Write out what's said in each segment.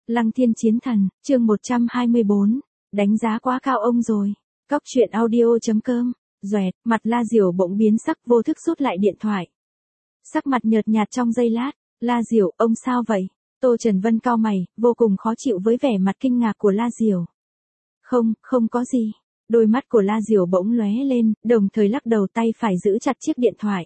Lăng Thiên Chiến Thần, chương 124, đánh giá quá cao ông rồi. Cóc truyện audio.com, doẹt, mặt La Diểu bỗng biến sắc vô thức rút lại điện thoại. Sắc mặt nhợt nhạt trong giây lát, La Diểu, ông sao vậy? Tô Trần Vân cau mày, vô cùng khó chịu với vẻ mặt kinh ngạc của La Diểu. Không có gì. Đôi mắt của La Diểu bỗng lóe lên, đồng thời lắc đầu tay phải giữ chặt chiếc điện thoại.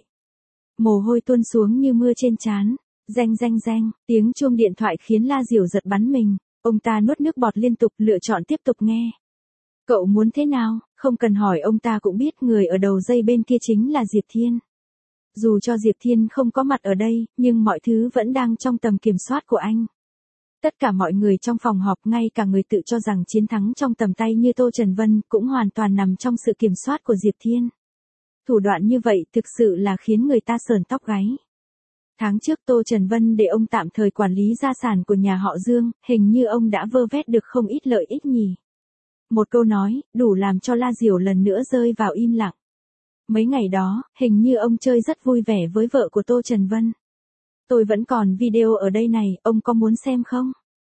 Mồ hôi tuôn xuống như mưa trên trán. Reng reng reng, tiếng chuông điện thoại khiến La Diểu giật bắn mình, ông ta nuốt nước bọt liên tục lựa chọn tiếp tục nghe. Cậu muốn thế nào? Không cần hỏi ông ta cũng biết người ở đầu dây bên kia chính là Diệp Thiên. Dù cho Diệp Thiên không có mặt ở đây, nhưng mọi thứ vẫn đang trong tầm kiểm soát của anh. Tất cả mọi người trong phòng họp, ngay cả người tự cho rằng chiến thắng trong tầm tay như Tô Trần Vân, cũng hoàn toàn nằm trong sự kiểm soát của Diệp Thiên. Thủ đoạn như vậy thực sự là khiến người ta sởn tóc gáy. Tháng trước Tô Trần Vân để ông tạm thời quản lý gia sản của nhà họ Dương, hình như ông đã vơ vét được không ít lợi ích nhỉ. Một câu nói, đủ làm cho La Diểu lần nữa rơi vào im lặng. Mấy ngày đó, hình như ông chơi rất vui vẻ với vợ của Tô Trần Vân. Tôi vẫn còn video ở đây này, ông có muốn xem không?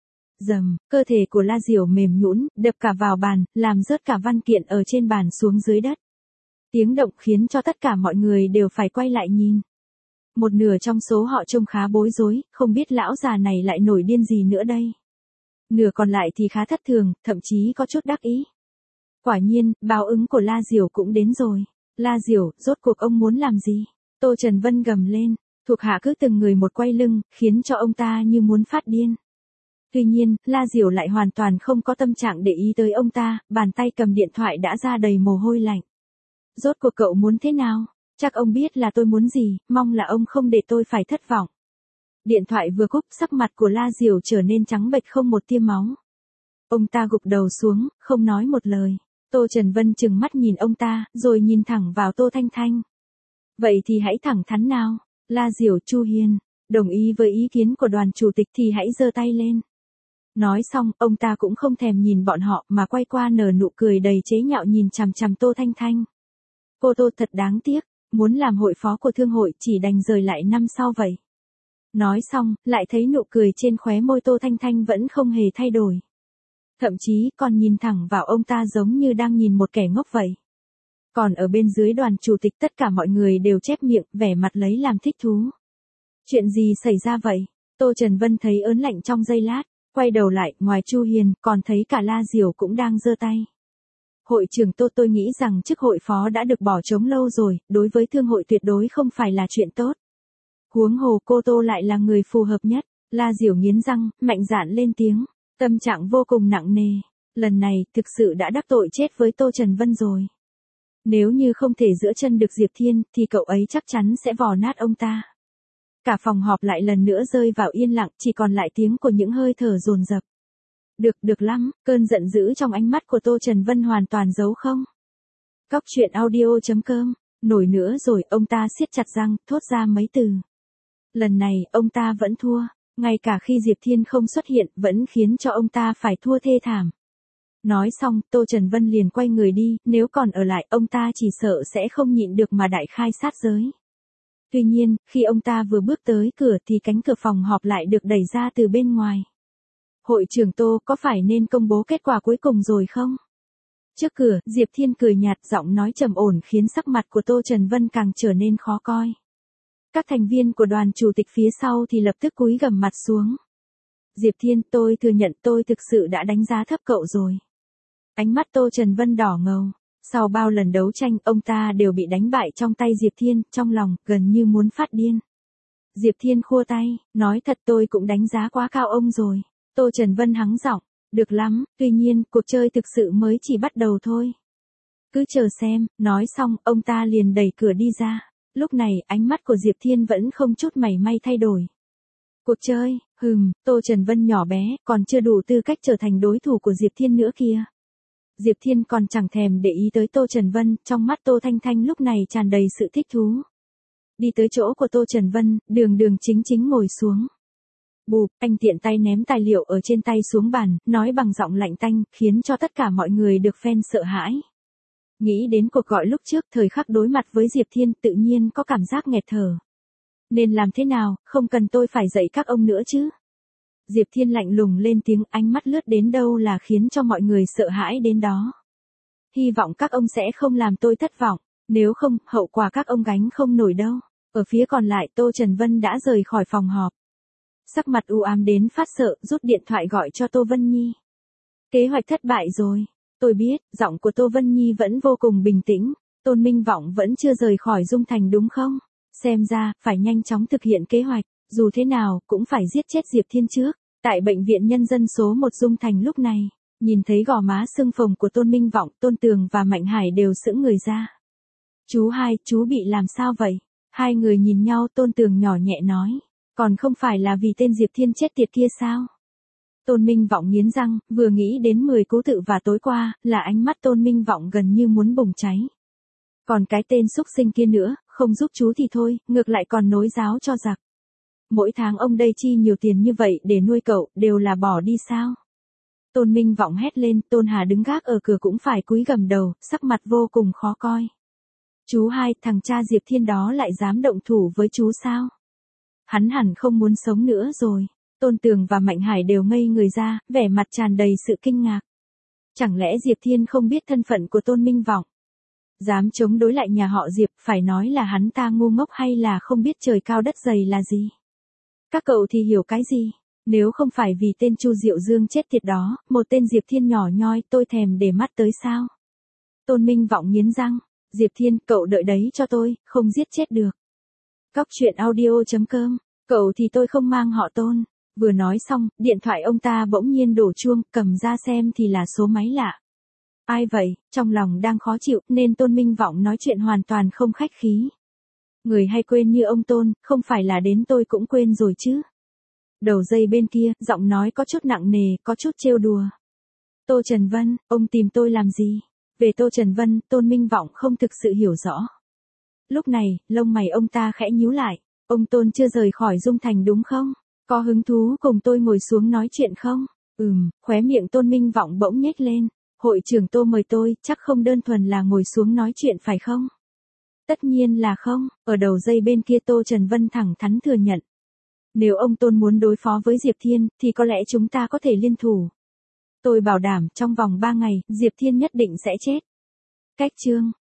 Dầm, cơ thể của La Diểu mềm nhũn, đập cả vào bàn, làm rớt cả văn kiện ở trên bàn xuống dưới đất. Tiếng động khiến cho tất cả mọi người đều phải quay lại nhìn. Một nửa trong số họ trông khá bối rối, không biết lão già này lại nổi điên gì nữa đây. Nửa còn lại thì khá thất thường, thậm chí có chút đắc ý. Quả nhiên, báo ứng của La Diểu cũng đến rồi. La Diểu, rốt cuộc ông muốn làm gì? Tô Trần Vân gầm lên, thuộc hạ cứ từng người một quay lưng, khiến cho ông ta như muốn phát điên. Tuy nhiên, La Diểu lại hoàn toàn không có tâm trạng để ý tới ông ta, bàn tay cầm điện thoại đã ra đầy mồ hôi lạnh. Rốt cuộc cậu muốn thế nào? Chắc ông biết là tôi muốn gì, mong là ông không để tôi phải thất vọng. Điện thoại vừa cúp, sắc mặt của La Diểu trở nên trắng bệch không một tia máu. Ông ta gục đầu xuống, không nói một lời. Tô Trần Vân trừng mắt nhìn ông ta, rồi nhìn thẳng vào Tô Thanh Thanh. Vậy thì hãy thẳng thắn nào. La Diểu, Chu Hiền, đồng ý với ý kiến của đoàn chủ tịch thì hãy giơ tay lên. Nói xong, ông ta cũng không thèm nhìn bọn họ mà quay qua nở nụ cười đầy chế nhạo nhìn chằm chằm Tô Thanh Thanh. Cô Tô thật đáng tiếc. Muốn làm hội phó của thương hội chỉ đành rời lại năm sau vậy. Nói xong, lại thấy nụ cười trên khóe môi Tô Thanh Thanh vẫn không hề thay đổi. Thậm chí còn nhìn thẳng vào ông ta giống như đang nhìn một kẻ ngốc vậy. Còn ở bên dưới đoàn chủ tịch tất cả mọi người đều chép miệng, vẻ mặt lấy làm thích thú. Chuyện gì xảy ra vậy? Tô Trần Vân thấy ớn lạnh trong giây lát, quay đầu lại, ngoài Chu Hiền, còn thấy cả La Diểu cũng đang giơ tay. Hội trưởng Tô, tôi nghĩ rằng chức hội phó đã được bỏ trống lâu rồi, đối với thương hội tuyệt đối không phải là chuyện tốt. Huống hồ cô Tô lại là người phù hợp nhất. La Diểu nghiến răng, mạnh dạn lên tiếng, tâm trạng vô cùng nặng nề. Lần này, thực sự đã đắc tội chết với Tô Trần Vân rồi. Nếu như không thể giữ chân được Diệp Thiên, thì cậu ấy chắc chắn sẽ vò nát ông ta. Cả phòng họp lại lần nữa rơi vào yên lặng, chỉ còn lại tiếng của những hơi thở dồn dập. Được lắm, cơn giận dữ trong ánh mắt của Tô Trần Vân hoàn toàn giấu không. Cóc truyện audio.com, nổi nữa rồi, ông ta siết chặt răng, thốt ra mấy từ. Lần này, ông ta vẫn thua, ngay cả khi Diệp Thiên không xuất hiện, vẫn khiến cho ông ta phải thua thê thảm. Nói xong, Tô Trần Vân liền quay người đi, nếu còn ở lại, ông ta chỉ sợ sẽ không nhịn được mà đại khai sát giới. Tuy nhiên, khi ông ta vừa bước tới cửa thì cánh cửa phòng họp lại được đẩy ra từ bên ngoài. Hội trưởng Tô, có phải nên công bố kết quả cuối cùng rồi không? Trước cửa, Diệp Thiên cười nhạt, giọng nói trầm ổn khiến sắc mặt của Tô Trần Vân càng trở nên khó coi. Các thành viên của đoàn chủ tịch phía sau thì lập tức cúi gằm mặt xuống. Diệp Thiên, tôi thừa nhận tôi thực sự đã đánh giá thấp cậu rồi. Ánh mắt Tô Trần Vân đỏ ngầu. Sau bao lần đấu tranh, ông ta đều bị đánh bại trong tay Diệp Thiên, trong lòng, gần như muốn phát điên. Diệp Thiên khua tay, nói thật tôi cũng đánh giá quá cao ông rồi. Tô Trần Vân hắng giọng, được lắm, tuy nhiên, cuộc chơi thực sự mới chỉ bắt đầu thôi. Cứ chờ xem, nói xong, ông ta liền đẩy cửa đi ra. Lúc này, ánh mắt của Diệp Thiên vẫn không chút mảy may thay đổi. Cuộc chơi, Tô Trần Vân nhỏ bé, còn chưa đủ tư cách trở thành đối thủ của Diệp Thiên nữa kìa. Diệp Thiên còn chẳng thèm để ý tới Tô Trần Vân, trong mắt Tô Thanh Thanh lúc này tràn đầy sự thích thú. Đi tới chỗ của Tô Trần Vân, đường chính ngồi xuống. Bụp, anh tiện tay ném tài liệu ở trên tay xuống bàn, nói bằng giọng lạnh tanh, khiến cho tất cả mọi người được phen sợ hãi. Nghĩ đến cuộc gọi lúc trước, thời khắc đối mặt với Diệp Thiên, tự nhiên có cảm giác nghẹt thở. Nên làm thế nào, không cần tôi phải dạy các ông nữa chứ. Diệp Thiên lạnh lùng lên tiếng, ánh mắt lướt đến đâu là khiến cho mọi người sợ hãi đến đó. Hy vọng các ông sẽ không làm tôi thất vọng, nếu không, hậu quả các ông gánh không nổi đâu. Ở phía còn lại Tô Trần Vân đã rời khỏi phòng họp. Sắc mặt u ám đến phát sợ, rút điện thoại gọi cho Tô Vân Nhi. Kế hoạch thất bại rồi. Tôi biết, giọng của Tô Vân Nhi vẫn vô cùng bình tĩnh. Tôn Minh Vọng vẫn chưa rời khỏi Dung Thành đúng không? Xem ra, phải nhanh chóng thực hiện kế hoạch, dù thế nào, cũng phải giết chết Diệp Thiên trước. Tại bệnh viện nhân dân số 1 Dung Thành lúc này, nhìn thấy gò má sưng phồng của Tôn Minh Vọng, Tôn Tường và Mạnh Hải đều sững người ra. Chú hai, chú bị làm sao vậy? Hai người nhìn nhau, Tôn Tường nhỏ nhẹ nói. Còn không phải là vì tên Diệp Thiên chết tiệt kia sao? Tôn Minh Vọng nghiến răng, vừa nghĩ đến 10 cố tự và tối qua, là ánh mắt Tôn Minh Vọng gần như muốn bùng cháy. Còn cái tên xúc sinh kia nữa, không giúp chú thì thôi, ngược lại còn nối giáo cho giặc. Mỗi tháng ông đây chi nhiều tiền như vậy để nuôi cậu, đều là bỏ đi sao? Tôn Minh Vọng hét lên, Tôn Hà đứng gác ở cửa cũng phải cúi gằm đầu, sắc mặt vô cùng khó coi. Chú hai, thằng cha Diệp Thiên đó lại dám động thủ với chú sao? Hắn hẳn không muốn sống nữa rồi. Tôn Tường và Mạnh Hải đều ngây người ra, vẻ mặt tràn đầy sự kinh ngạc. Chẳng lẽ Diệp Thiên không biết thân phận của Tôn Minh Vọng? Dám chống đối lại nhà họ Diệp, phải nói là hắn ta ngu ngốc hay là không biết trời cao đất dày là gì? Các cậu thì hiểu cái gì? Nếu không phải vì tên Chu Diệu Dương chết tiệt đó, một tên Diệp Thiên nhỏ nhoi tôi thèm để mắt tới sao? Tôn Minh Vọng nghiến răng, Diệp Thiên, cậu đợi đấy cho tôi, không giết chết được. Cóc truyện audio.com, cậu thì tôi không mang họ Tôn. Vừa nói xong, điện thoại ông ta bỗng nhiên đổ chuông, cầm ra xem thì là số máy lạ. Ai vậy? Trong lòng đang khó chịu, nên Tôn Minh Vọng nói chuyện hoàn toàn không khách khí. Người hay quên như ông Tôn, không phải là đến tôi cũng quên rồi chứ. Đầu dây bên kia, giọng nói có chút nặng nề, có chút trêu đùa. Tô Trần Vân, ông tìm tôi làm gì? Về Tô Trần Vân, Tôn Minh Vọng không thực sự hiểu rõ. Lúc này, lông mày ông ta khẽ nhíu lại. Ông Tôn chưa rời khỏi Dung Thành đúng không? Có hứng thú cùng tôi ngồi xuống nói chuyện không? Khóe miệng Tôn Minh Vọng bỗng nhếch lên. Hội trưởng Tô mời tôi, chắc không đơn thuần là ngồi xuống nói chuyện phải không? Tất nhiên là không, ở đầu dây bên kia Tô Trần Vân thẳng thắn thừa nhận. Nếu ông Tôn muốn đối phó với Diệp Thiên, thì có lẽ chúng ta có thể liên thủ. Tôi bảo đảm, trong vòng 3 ngày, Diệp Thiên nhất định sẽ chết. Cách chương.